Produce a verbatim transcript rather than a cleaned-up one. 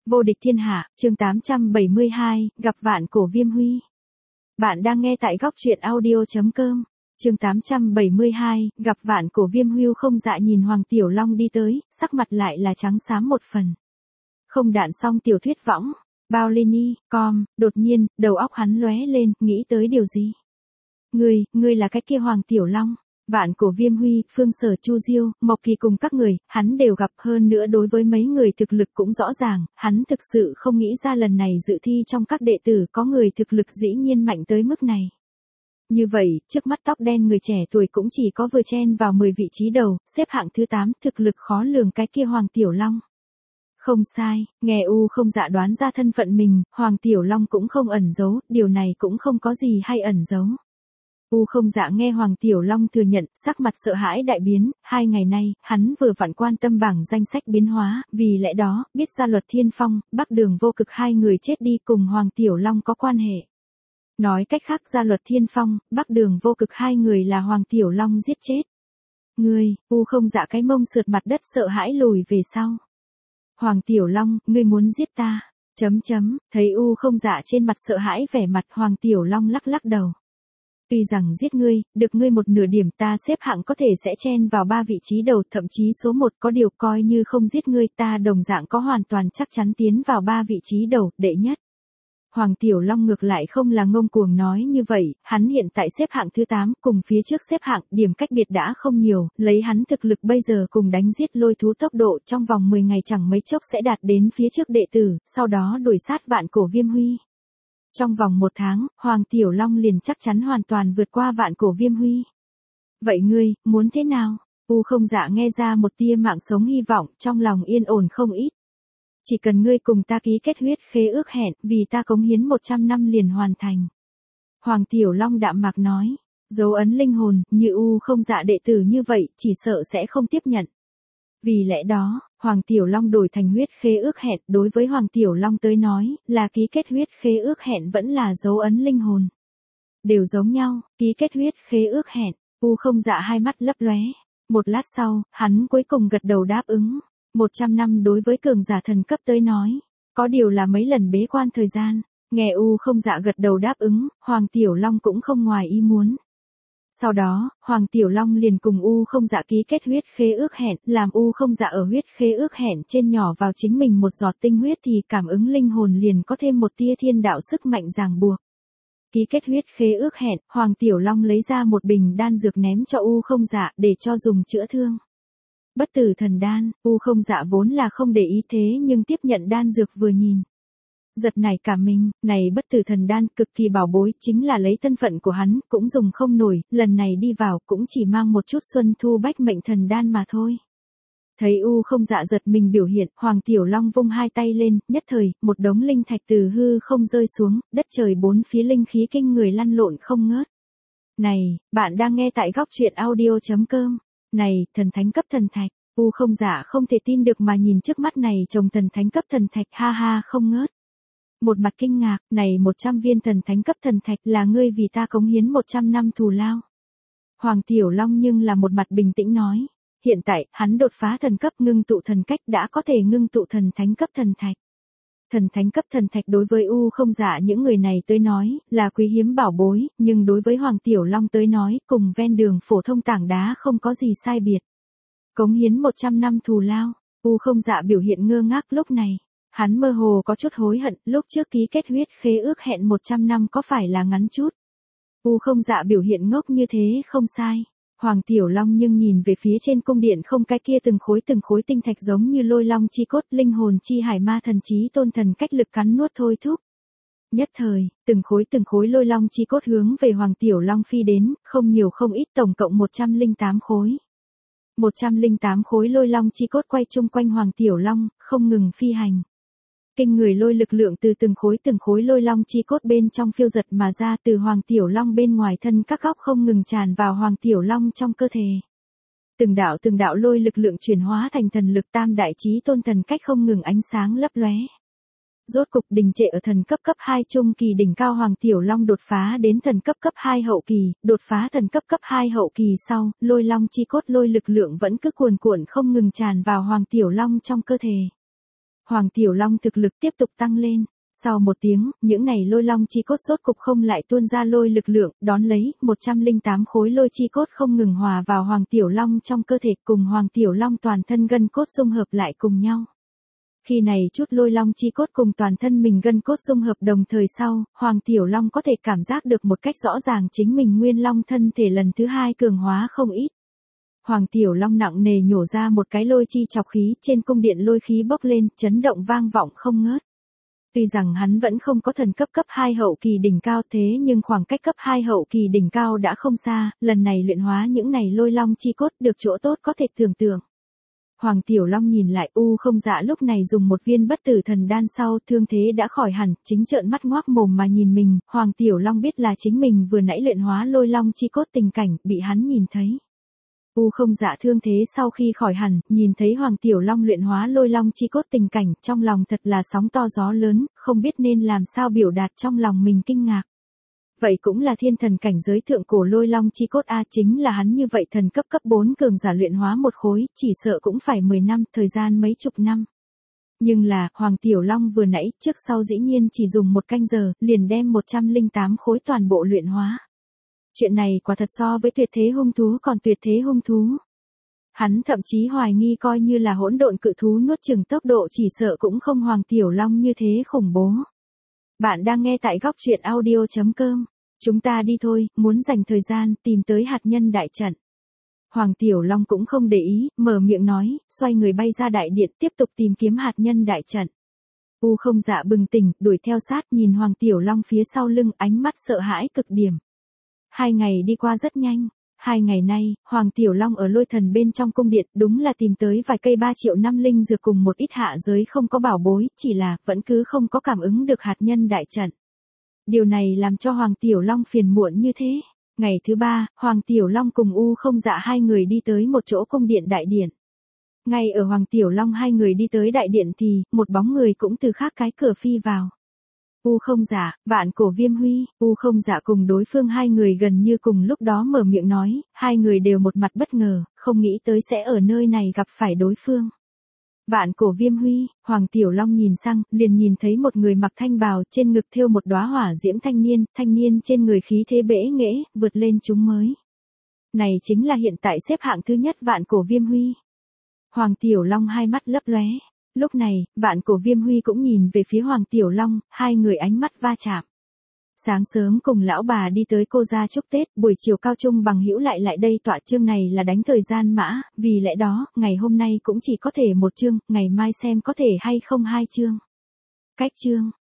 Vô địch thiên hạ, chương tám trăm bảy mươi hai, gặp vạn cổ viêm huy. Bạn đang nghe tại góc truyện audio chấm com. Chương tám trăm bảy mươi hai, gặp vạn cổ viêm hưu không dạ nhìn Hoàng Tiểu Long đi tới, sắc mặt lại là trắng xám một phần. Không đạn xong tiểu thuyết võng, bao Lini, com, đột nhiên, đầu óc hắn lóe lên, nghĩ tới điều gì? Ngươi, ngươi là cái kia Hoàng Tiểu Long. Vạn cổ viêm huy, Phương Sở, Chu Diêu, Mộc Kỳ cùng các người, hắn đều gặp, hơn nữa đối với mấy người thực lực cũng rõ ràng, hắn thực sự không nghĩ ra lần này dự thi trong các đệ tử có người thực lực dĩ nhiên mạnh tới mức này. Như vậy, trước mắt tóc đen người trẻ tuổi cũng chỉ có vừa chen vào mười vị trí đầu, xếp hạng thứ tám, thực lực khó lường cái kia Hoàng Tiểu Long. Không sai, nghe U không dạ đoán ra thân phận mình, Hoàng Tiểu Long cũng không ẩn giấu, điều này cũng không có gì hay ẩn giấu. U không dạ nghe Hoàng Tiểu Long thừa nhận, sắc mặt sợ hãi đại biến, hai ngày nay, hắn vừa vặn quan tâm bảng danh sách biến hóa, vì lẽ đó, biết ra Luật Thiên Phong, Bắc Đường Vô Cực hai người chết đi cùng Hoàng Tiểu Long có quan hệ. Nói cách khác ra Luật Thiên Phong, Bắc Đường Vô Cực hai người là Hoàng Tiểu Long giết chết. Ngươi, U không dạ cái mông sượt mặt đất sợ hãi lùi về sau. Hoàng Tiểu Long, ngươi muốn giết ta, chấm chấm, thấy U không dạ trên mặt sợ hãi vẻ mặt Hoàng Tiểu Long lắc lắc đầu. Tuy rằng giết ngươi, được ngươi một nửa điểm ta xếp hạng có thể sẽ chen vào ba vị trí đầu, thậm chí số một, có điều coi như không giết ngươi ta đồng dạng có hoàn toàn chắc chắn tiến vào ba vị trí đầu, đệ nhất. Hoàng Tiểu Long ngược lại không là ngông cuồng nói như vậy, hắn hiện tại xếp hạng thứ tám, cùng phía trước xếp hạng, điểm cách biệt đã không nhiều, lấy hắn thực lực bây giờ cùng đánh giết lôi thú tốc độ trong vòng mười ngày chẳng mấy chốc sẽ đạt đến phía trước đệ tử, sau đó đuổi sát vạn cổ viêm huy. Trong vòng một tháng, Hoàng Tiểu Long liền chắc chắn hoàn toàn vượt qua vạn cổ viêm huy. Vậy ngươi, muốn thế nào? U không dạ nghe ra một tia mạng sống hy vọng, trong lòng yên ổn không ít. Chỉ cần ngươi cùng ta ký kết huyết khế ước hẹn, vì ta cống hiến một trăm năm liền hoàn thành. Hoàng Tiểu Long đạm mạc nói, dấu ấn linh hồn, như U không dạ đệ tử như vậy, chỉ sợ sẽ không tiếp nhận. Vì lẽ đó, Hoàng Tiểu Long đổi thành huyết khế ước hẹn, đối với Hoàng Tiểu Long tới nói, là ký kết huyết khế ước hẹn vẫn là dấu ấn linh hồn. Đều giống nhau, ký kết huyết khế ước hẹn, U không dạ hai mắt lấp lóe. Một lát sau, hắn cuối cùng gật đầu đáp ứng. một trăm năm đối với cường giả thần cấp tới nói, có điều là mấy lần bế quan thời gian, nghe U không dạ gật đầu đáp ứng, Hoàng Tiểu Long cũng không ngoài ý muốn. Sau đó, Hoàng Tiểu Long liền cùng U không dạ ký kết huyết khế ước hẹn, làm U không dạ ở huyết khế ước hẹn trên nhỏ vào chính mình một giọt tinh huyết thì cảm ứng linh hồn liền có thêm một tia thiên đạo sức mạnh ràng buộc. Ký kết huyết khế ước hẹn, Hoàng Tiểu Long lấy ra một bình đan dược ném cho U không dạ để cho dùng chữa thương. Bất tử thần đan, U không dạ vốn là không để ý thế nhưng tiếp nhận đan dược vừa nhìn. Giật nảy cả mình, này bất tử thần đan cực kỳ bảo bối, chính là lấy thân phận của hắn, cũng dùng không nổi, lần này đi vào cũng chỉ mang một chút xuân thu bách mệnh thần đan mà thôi. Thấy U không dạ giật mình biểu hiện, Hoàng Tiểu Long vung hai tay lên, nhất thời, một đống linh thạch từ hư không rơi xuống, đất trời bốn phía linh khí kinh người lăn lộn không ngớt. Này, bạn đang nghe tại góc truyện audio chấm com. Này, thần thánh cấp thần thạch, U không dạ không thể tin được mà nhìn trước mắt này trồng thần thánh cấp thần thạch ha ha không ngớt. Một mặt kinh ngạc, này một trăm viên thần thánh cấp thần thạch là ngươi vì ta cống hiến một trăm năm thù lao. Hoàng Tiểu Long nhưng là một mặt bình tĩnh nói, hiện tại, hắn đột phá thần cấp ngưng tụ thần cách đã có thể ngưng tụ thần thánh cấp thần thạch. Thần thánh cấp thần thạch đối với U không dạ những người này tới nói, là quý hiếm bảo bối, nhưng đối với Hoàng Tiểu Long tới nói, cùng ven đường phổ thông tảng đá không có gì sai biệt. Cống hiến một trăm năm thù lao, U không dạ biểu hiện ngơ ngác lúc này. Hắn mơ hồ có chút hối hận, lúc trước ký kết huyết khế ước hẹn một trăm năm có phải là ngắn chút. U không dạ biểu hiện ngốc như thế không sai. Hoàng Tiểu Long nhưng nhìn về phía trên cung điện không cái kia từng khối từng khối tinh thạch giống như lôi long chi cốt linh hồn chi hải ma thần trí tôn thần cách lực cắn nuốt thôi thúc. Nhất thời, từng khối từng khối lôi long chi cốt hướng về Hoàng Tiểu Long phi đến, không nhiều không ít tổng cộng một trăm lẻ tám khối. một trăm lẻ tám khối lôi long chi cốt quay chung quanh Hoàng Tiểu Long, không ngừng phi hành. Kinh người lôi lực lượng từ từng khối từng khối lôi long chi cốt bên trong phiêu giật mà ra từ Hoàng Tiểu Long bên ngoài thân các góc không ngừng tràn vào Hoàng Tiểu Long trong cơ thể. Từng đạo từng đạo lôi lực lượng chuyển hóa thành thần lực tam đại chí tôn thần cách không ngừng ánh sáng lấp lóe. Rốt cục đình trệ ở thần cấp cấp hai trung kỳ đỉnh cao Hoàng Tiểu Long đột phá đến thần cấp cấp hai hậu kỳ, đột phá thần cấp cấp hai hậu kỳ sau, lôi long chi cốt lôi lực lượng vẫn cứ cuồn cuộn không ngừng tràn vào Hoàng Tiểu Long trong cơ thể. Hoàng Tiểu Long thực lực tiếp tục tăng lên. Sau một tiếng, những này lôi long chi cốt rốt cục không lại tuôn ra lôi lực lượng, đón lấy, một trăm lẻ tám khối lôi chi cốt không ngừng hòa vào Hoàng Tiểu Long trong cơ thể cùng Hoàng Tiểu Long toàn thân gân cốt dung hợp lại cùng nhau. Khi này chút lôi long chi cốt cùng toàn thân mình gân cốt dung hợp đồng thời sau, Hoàng Tiểu Long có thể cảm giác được một cách rõ ràng chính mình nguyên long thân thể lần thứ hai cường hóa không ít. Hoàng Tiểu Long nặng nề nhổ ra một cái lôi chi chọc khí trên cung điện lôi khí bốc lên, chấn động vang vọng không ngớt. Tuy rằng hắn vẫn không có thần cấp cấp hai hậu kỳ đỉnh cao thế nhưng khoảng cách cấp hai hậu kỳ đỉnh cao đã không xa, lần này luyện hóa những này lôi long chi cốt được chỗ tốt có thể tưởng tượng. Hoàng Tiểu Long nhìn lại U Không Dạ lúc này dùng một viên bất tử thần đan sau thương thế đã khỏi hẳn, chính trợn mắt ngoác mồm mà nhìn mình, Hoàng Tiểu Long biết là chính mình vừa nãy luyện hóa lôi long chi cốt tình cảnh, bị hắn nhìn thấy. U Không Dạ thương thế sau khi khỏi hẳn, nhìn thấy Hoàng Tiểu Long luyện hóa lôi long chi cốt tình cảnh, trong lòng thật là sóng to gió lớn, không biết nên làm sao biểu đạt trong lòng mình kinh ngạc. Vậy cũng là thiên thần cảnh giới thượng cổ lôi long chi cốt A, chính là hắn như vậy thần cấp cấp bốn cường giả luyện hóa một khối, chỉ sợ cũng phải mười năm, thời gian mấy chục năm. Nhưng là, Hoàng Tiểu Long vừa nãy, trước sau dĩ nhiên chỉ dùng một canh giờ, liền đem một trăm lẻ tám khối toàn bộ luyện hóa. Chuyện này quả thật so với tuyệt thế hung thú còn tuyệt thế hung thú. Hắn thậm chí hoài nghi coi như là hỗn độn cự thú nuốt chửng tốc độ chỉ sợ cũng không Hoàng Tiểu Long như thế khủng bố. Bạn đang nghe tại góc truyện audio chấm com. Chúng ta đi thôi, muốn dành thời gian tìm tới hạt nhân đại trận. Hoàng Tiểu Long cũng không để ý, mở miệng nói, xoay người bay ra đại điện tiếp tục tìm kiếm hạt nhân đại trận. U Không Dạ bừng tỉnh, đuổi theo sát nhìn Hoàng Tiểu Long phía sau lưng, ánh mắt sợ hãi cực điểm. Hai ngày đi qua rất nhanh. Hai ngày nay, Hoàng Tiểu Long ở lôi thần bên trong cung điện đúng là tìm tới vài cây ba triệu năm linh dược cùng một ít hạ giới không có bảo bối, chỉ là vẫn cứ không có cảm ứng được hạt nhân đại trận. Điều này làm cho Hoàng Tiểu Long phiền muộn như thế. Ngày thứ ba, Hoàng Tiểu Long cùng U Không Dạ hai người đi tới một chỗ cung điện đại điện. Ngay ở Hoàng Tiểu Long hai người đi tới đại điện thì, một bóng người cũng từ khác cái cửa phi vào. U Không Dạ, Vạn Cổ Viêm Huy, U Không Dạ cùng đối phương hai người gần như cùng lúc đó mở miệng nói, hai người đều một mặt bất ngờ, không nghĩ tới sẽ ở nơi này gặp phải đối phương. Vạn Cổ Viêm Huy, Hoàng Tiểu Long nhìn sang, liền nhìn thấy một người mặc thanh bào, trên ngực thêu một đóa hỏa diễm thanh niên, thanh niên trên người khí thế bẽ nghễ, vượt lên chúng mới. Này chính là hiện tại xếp hạng thứ nhất Vạn Cổ Viêm Huy. Hoàng Tiểu Long hai mắt lấp lóe. Lúc này, Vạn Cổ Viêm Huy cũng nhìn về phía Hoàng Tiểu Long, hai người ánh mắt va chạm. Sáng sớm cùng lão bà đi tới cô gia chúc Tết, buổi chiều Cao Trung bằng hữu lại lại đây tọa chương này là đánh thời gian mã, vì lẽ đó, ngày hôm nay cũng chỉ có thể một chương, ngày mai xem có thể hay không hai chương. Cách chương,